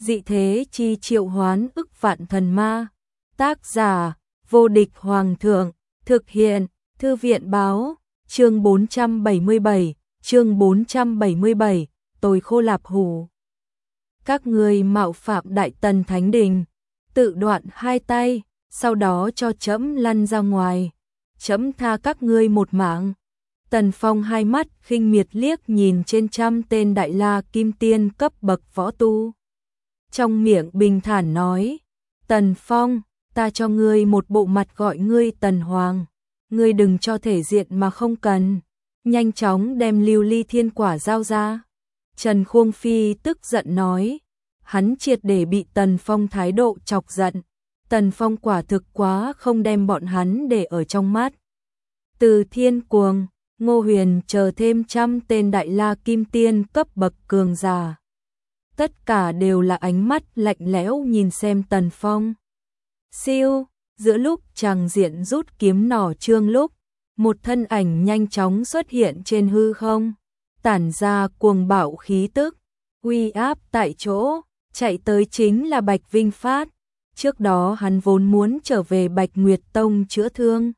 dị thế chi triệu hoán ức vạn thần ma. Tác giả, vô địch hoàng thượng, thực hiện, thư viện báo, chương 477, tôi khô lạp hủ. Các ngươi mạo phạm Đại Tần Thánh Đình, tự đoạn hai tay, sau đó cho trẫm lăn ra ngoài, trẫm tha các ngươi một mạng. Tần Phong hai mắt khinh miệt liếc nhìn trên trăm tên Đại La Kim Tiên cấp bậc võ tu. Trong miệng bình thản nói, Tần Phong, ta cho ngươi một bộ mặt gọi ngươi Tần Hoàng, ngươi đừng cho thể diện mà không cần, nhanh chóng đem lưu ly thiên quả giao ra. Trần Khuông Phi tức giận nói, hắn triệt để bị Tần Phong thái độ chọc giận, Tần Phong quả thực quá không đem bọn hắn để ở trong mắt. Từ Thiên Cuồng, Ngô Huyền chờ thêm trăm tên Đại La Kim Tiên cấp bậc cường giả. Tất cả đều là ánh mắt lạnh lẽo nhìn xem Tần Phong. Siêu, giữa lúc chàng diện rút kiếm nỏ trương lúc, một thân ảnh nhanh chóng xuất hiện trên hư không, tản ra cuồng bạo khí tức, uy áp tại chỗ, chạy tới chính là Bạch Vinh Phát. Trước đó hắn vốn muốn trở về Bạch Nguyệt Tông chữa thương.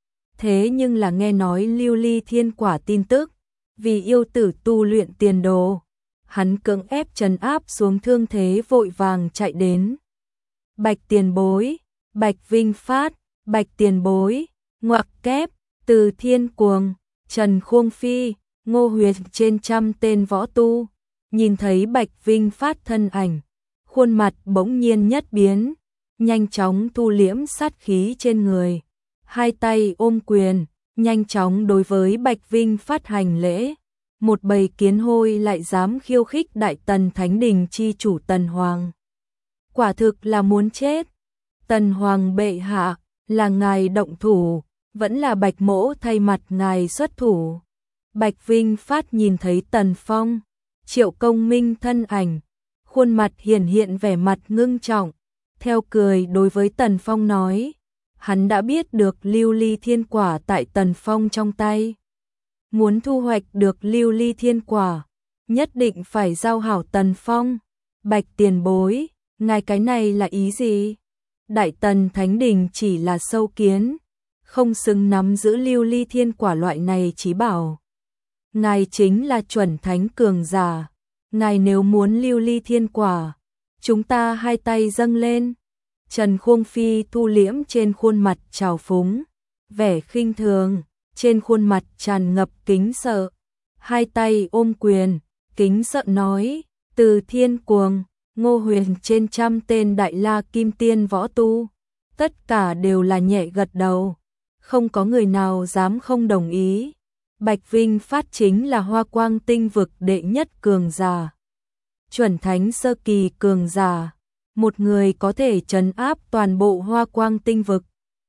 Thế nhưng là nghe nói lưu ly thiên quả tin tức, vì yêu tử tu luyện tiền đồ, hắn cưỡng ép trấn áp xuống thương thế vội vàng chạy đến. Bạch tiền bối, Bạch Vinh Phát, Bạch tiền bối, ngoặc kép, Từ Thiên Cuồng, Trần Khuông Phi, Ngô Huyền trên trăm tên võ tu, nhìn thấy Bạch Vinh Phát thân ảnh, khuôn mặt bỗng nhiên nhất biến, nhanh chóng thu liễm sát khí trên người, hai tay ôm quyền, nhanh chóng đối với Bạch Vinh Phát hành lễ. Một bầy kiến hôi lại dám khiêu khích Đại Tần Thánh Đình chi chủ Tần Hoàng. Quả thực là muốn chết. Tần Hoàng bệ hạ, là ngài động thủ, vẫn là Bạch Mỗ thay mặt ngài xuất thủ. Bạch Vinh Phát nhìn thấy Tần Phong, Triệu Công Minh thân ảnh, khuôn mặt hiện vẻ mặt ngưng trọng, theo cười đối với Tần Phong nói, hắn đã biết được lưu ly thiên quả tại Tần Phong trong tay. Muốn thu hoạch được lưu ly thiên quả, nhất định phải giao hảo Tần Phong. Bạch tiền bối, ngài cái này là ý gì? Đại Tần Thánh Đình chỉ là sâu kiến, không xứng nắm giữ lưu ly thiên quả loại này chí bảo. Ngài chính là chuẩn thánh cường giả, ngài nếu muốn lưu ly thiên quả, chúng ta hai tay dâng lên. Trần Khuông Phi thu liễm trên khuôn mặt trào phúng, vẻ khinh thường, trên khuôn mặt tràn ngập kính sợ, hai tay ôm quyền, kính sợ nói, Từ Thiên Cuồng, Ngô Huyền trên trăm tên Đại La Kim Tiên võ tu, tất cả đều là nhẹ gật đầu, không có người nào dám không đồng ý. Bạch Vinh Phát chính là Hoa Quang Tinh vực đệ nhất cường giả, chuẩn thánh sơ kỳ cường giả, một người có thể trấn áp toàn bộ Hoa Quang Tinh vực.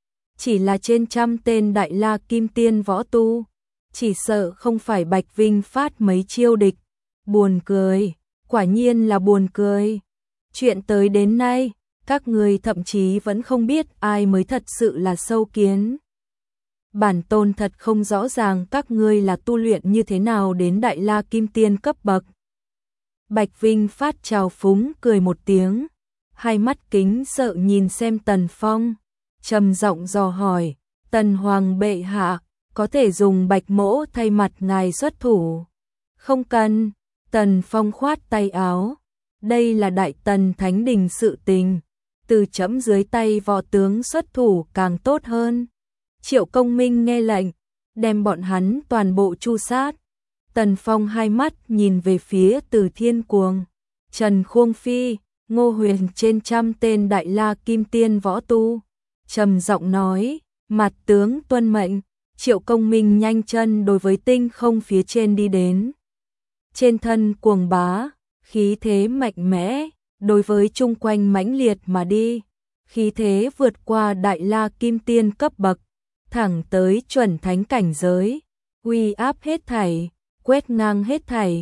Chỉ là trên trăm tên Đại La Kim Tiên võ tu, chỉ sợ không phải Bạch Vinh Phát mấy chiêu địch. Buồn cười, quả nhiên là buồn cười. Chuyện tới đến nay, các người thậm chí vẫn không biết ai mới thật sự là sâu kiến. Bản tôn thật không rõ ràng các ngươi là tu luyện như thế nào đến Đại La Kim Tiên cấp bậc. Bạch Vinh Phát trào phúng cười một tiếng, hai mắt kính sợ nhìn xem Tần Phong, trầm giọng dò hỏi, Tần Hoàng bệ hạ, có thể dùng Bạch Mỗ thay mặt ngài xuất thủ? Không cần. Tần Phong khoát tay áo, đây là Đại Tần Thánh Đình sự tình, từ trẫm dưới tay võ tướng xuất thủ càng tốt hơn. Triệu Công Minh nghe lệnh, đem bọn hắn toàn bộ tru sát. Tần Phong hai mắt nhìn về phía Từ Thiên Cuồng, Trần Khuông Phi, Ngô Huyền trên trăm tên Đại La Kim Tiên võ tu, trầm giọng nói, mặt tướng tuân mệnh. Triệu Công Minh nhanh chân đối với tinh không phía trên đi đến. Trên thân cuồng bá, khí thế mạnh mẽ, đối với chung quanh mãnh liệt mà đi, khí thế vượt qua Đại La Kim Tiên cấp bậc, thẳng tới chuẩn thánh cảnh giới, uy áp hết thảy, quét ngang hết thảy,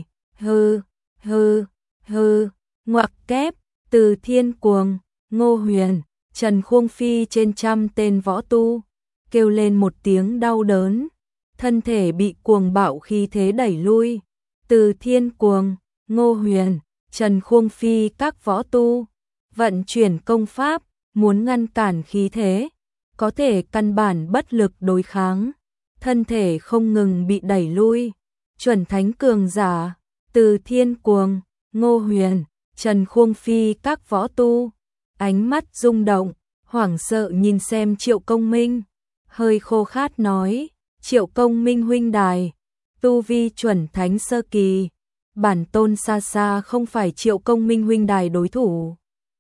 hư, ngoặc kép, Từ Thiên Cuồng, Ngô Huyền, Trần Khuông Phi trên trăm tên võ tu, kêu lên một tiếng đau đớn, thân thể bị cuồng bạo khí thế đẩy lui. Từ Thiên Cuồng, Ngô Huyền, Trần Khuông Phi các võ tu, vận chuyển công pháp, muốn ngăn cản khí thế, có thể căn bản bất lực đối kháng, thân thể không ngừng bị đẩy lui. Chuẩn thánh cường giả, Từ Thiên Cuồng, Ngô Huyền, Trần Khuông Phi các võ tu, ánh mắt rung động, hoảng sợ nhìn xem Triệu Công Minh, hơi khô khát nói, Triệu Công Minh huynh đài, tu vi chuẩn thánh sơ kỳ, bản tôn xa xa không phải Triệu Công Minh huynh đài đối thủ.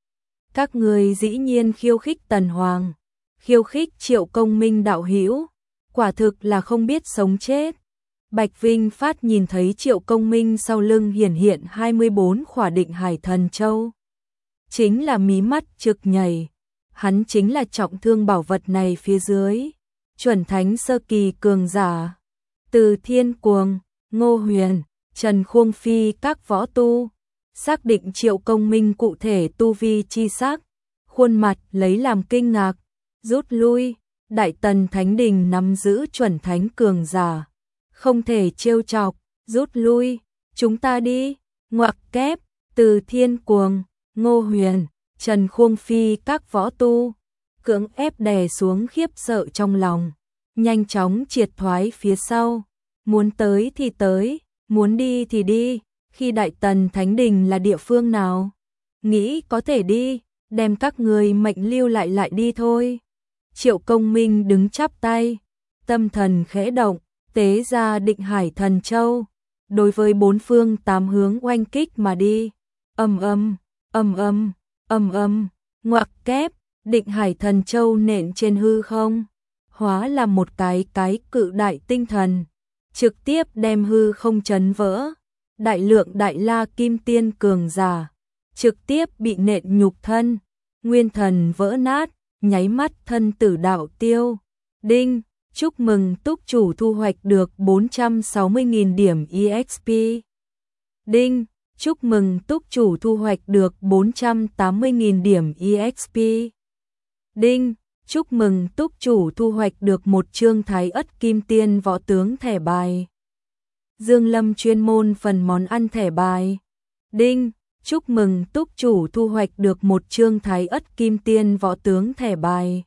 Các người dĩ nhiên khiêu khích Tần Hoàng, khiêu khích Triệu Công Minh đạo hữu, quả thực là không biết sống chết. Bạch Vinh Phát nhìn thấy Triệu Công Minh sau lưng hiển hiện 24 khỏa định hải thần châu. Chính là mí mắt trực nhảy, hắn chính là trọng thương bảo vật này phía dưới. Chuẩn thánh sơ kỳ cường giả, Từ Thiên Cuồng, Ngô Huyền, Trần Khuông Phi các võ tu, xác định Triệu Công Minh cụ thể tu vi chi xác, khuôn mặt lấy làm kinh ngạc, rút lui. Đại Tần Thánh Đình nắm giữ chuẩn thánh cường giả, không thể trêu chọc, rút lui, chúng ta đi. Ngoặc kép, Từ Thiên Cuồng, Ngô Huyền, Trần Khuông Phi các võ tu, cưỡng ép đè xuống khiếp sợ trong lòng, nhanh chóng triệt thoái phía sau, muốn tới thì tới, muốn đi thì đi. Khi Đại Tần Thánh Đình là địa phương nào, nghĩ có thể đi, đem các người mệnh lưu lại đi thôi. Triệu Công Minh đứng chắp tay, tâm thần khẽ động, tế ra định hải thần châu, đối với bốn phương tám hướng oanh kích mà đi. Ầm ầm, ầm ầm, ầm ầm, ngoặc kép, định hải thần châu nện trên hư không, hóa làm một cái cự đại tinh thần, trực tiếp đem hư không chấn vỡ. Đại lượng đại la kim tiên cường giả, trực tiếp bị nện nhục thân, nguyên thần vỡ nát, nháy mắt thân tử đạo tiêu. Đinh, chúc mừng túc chủ thu hoạch được 460.000 điểm EXP. Đinh, chúc mừng túc chủ thu hoạch được 480.000 điểm EXP. Đinh, chúc mừng túc chủ thu hoạch được một chương Thái Ất Kim Tiên võ tướng thẻ bài. Dương Lâm chuyên môn phần món ăn thẻ bài. Đinh, chúc mừng túc chủ thu hoạch được một chương Thái Ất Kim Tiên võ tướng thẻ bài.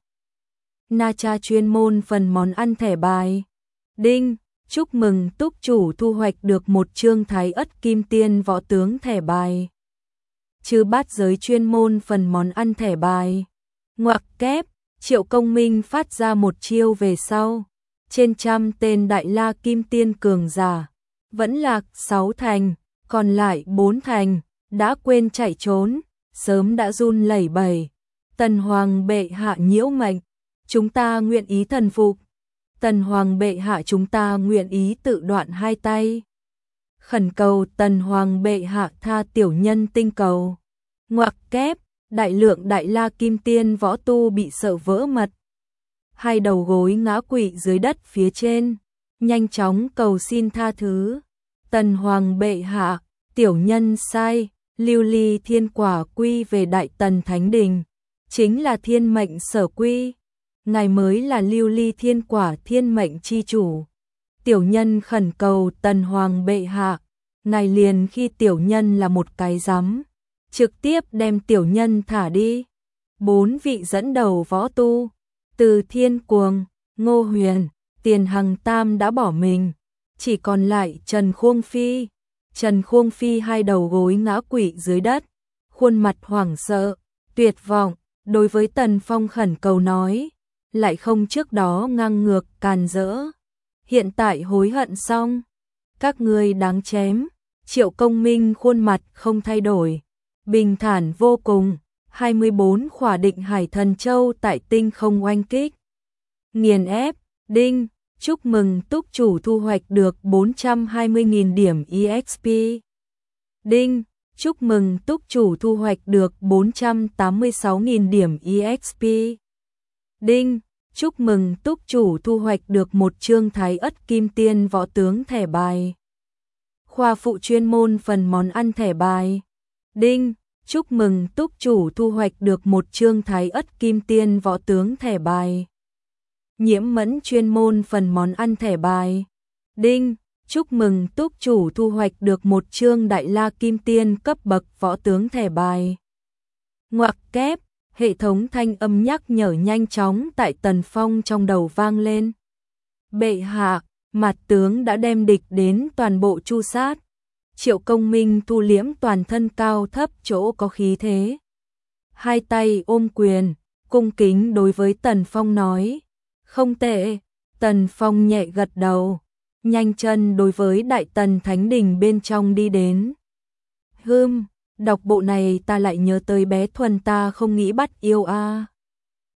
Na Cha chuyên môn phần món ăn thẻ bài. Đinh, chúc mừng túc chủ thu hoạch được một chương Thái Ất Kim Tiên võ tướng thẻ bài. Chư Bát Giới chuyên môn phần món ăn thẻ bài. Ngoặc kép, Triệu Công Minh phát ra một chiêu về sau, trên trăm tên đại la kim tiên cường giả, vẫn lạc 6 thành, còn lại 4 thành, đã quên chạy trốn, sớm đã run lẩy bẩy. Tần Hoàng bệ hạ nhiễu mệnh, chúng ta nguyện ý thần phục. Tần Hoàng bệ hạ, chúng ta nguyện ý tự đoạn hai tay. Khẩn cầu Tần Hoàng bệ hạ tha tiểu nhân tinh cầu. Ngoặc kép, đại lượng đại la kim tiên võ tu bị sợ vỡ mật, hai đầu gối ngã quỵ dưới đất phía trên, nhanh chóng cầu xin tha thứ. Tần Hoàng bệ hạ, tiểu nhân sai, lưu ly thiên quả quy về Đại Tần Thánh Đình, chính là thiên mệnh sở quy, ngài mới là lưu ly thiên quả thiên mệnh chi chủ. Tiểu nhân khẩn cầu Tần Hoàng bệ hạ, ngài liền khi tiểu nhân là một cái rắm, trực tiếp đem tiểu nhân thả đi. 4 vị dẫn đầu võ tu, Từ Thiên Cuồng, Ngô Huyền, Tiền Hằng Tam đã bỏ mình, chỉ còn lại Trần Khuông Phi. Trần Khuông Phi hai đầu gối ngã quỵ dưới đất, khuôn mặt hoảng sợ, tuyệt vọng, đối với Tần Phong khẩn cầu nói, lại không trước đó ngang ngược càn rỡ, hiện tại hối hận xong, các ngươi đáng chém. Triệu Công Minh khuôn mặt không thay đổi, bình thản vô cùng, 24 khỏa định hải thần châu tại tinh không oanh kích, nghiền ép. Đinh, chúc mừng túc chủ thu hoạch được 420.000 điểm EXP. Đinh, chúc mừng túc chủ thu hoạch được 486.000 điểm EXP. Đinh, chúc mừng túc chủ thu hoạch được một chương Thái Ất Kim Tiên võ tướng thẻ bài. Khoa phụ chuyên môn phần món ăn thẻ bài. Đinh, chúc mừng túc chủ thu hoạch được một chương Thái Ất Kim Tiên võ tướng thẻ bài. Nhiễm Mẫn chuyên môn phần món ăn thẻ bài. Đinh, Chúc mừng túc chủ thu hoạch được một chương Đại La Kim Tiên cấp bậc võ tướng thẻ bài. Ngoặc kép, hệ thống thanh âm nhắc nhở nhanh chóng tại Tần Phong trong đầu vang lên. Bệ hạ, mặt tướng đã đem địch đến toàn bộ chu sát. Triệu Công Minh thu liễm toàn thân cao thấp chỗ có khí thế. Hai tay ôm quyền, cung kính đối với Tần Phong nói. Không tệ, Tần Phong nhẹ gật đầu, nhanh chân đối với Đại Tần Thánh Đình bên trong đi đến. Đọc bộ này ta lại nhớ tới bé Thuần ta không nghĩ bắt yêu a.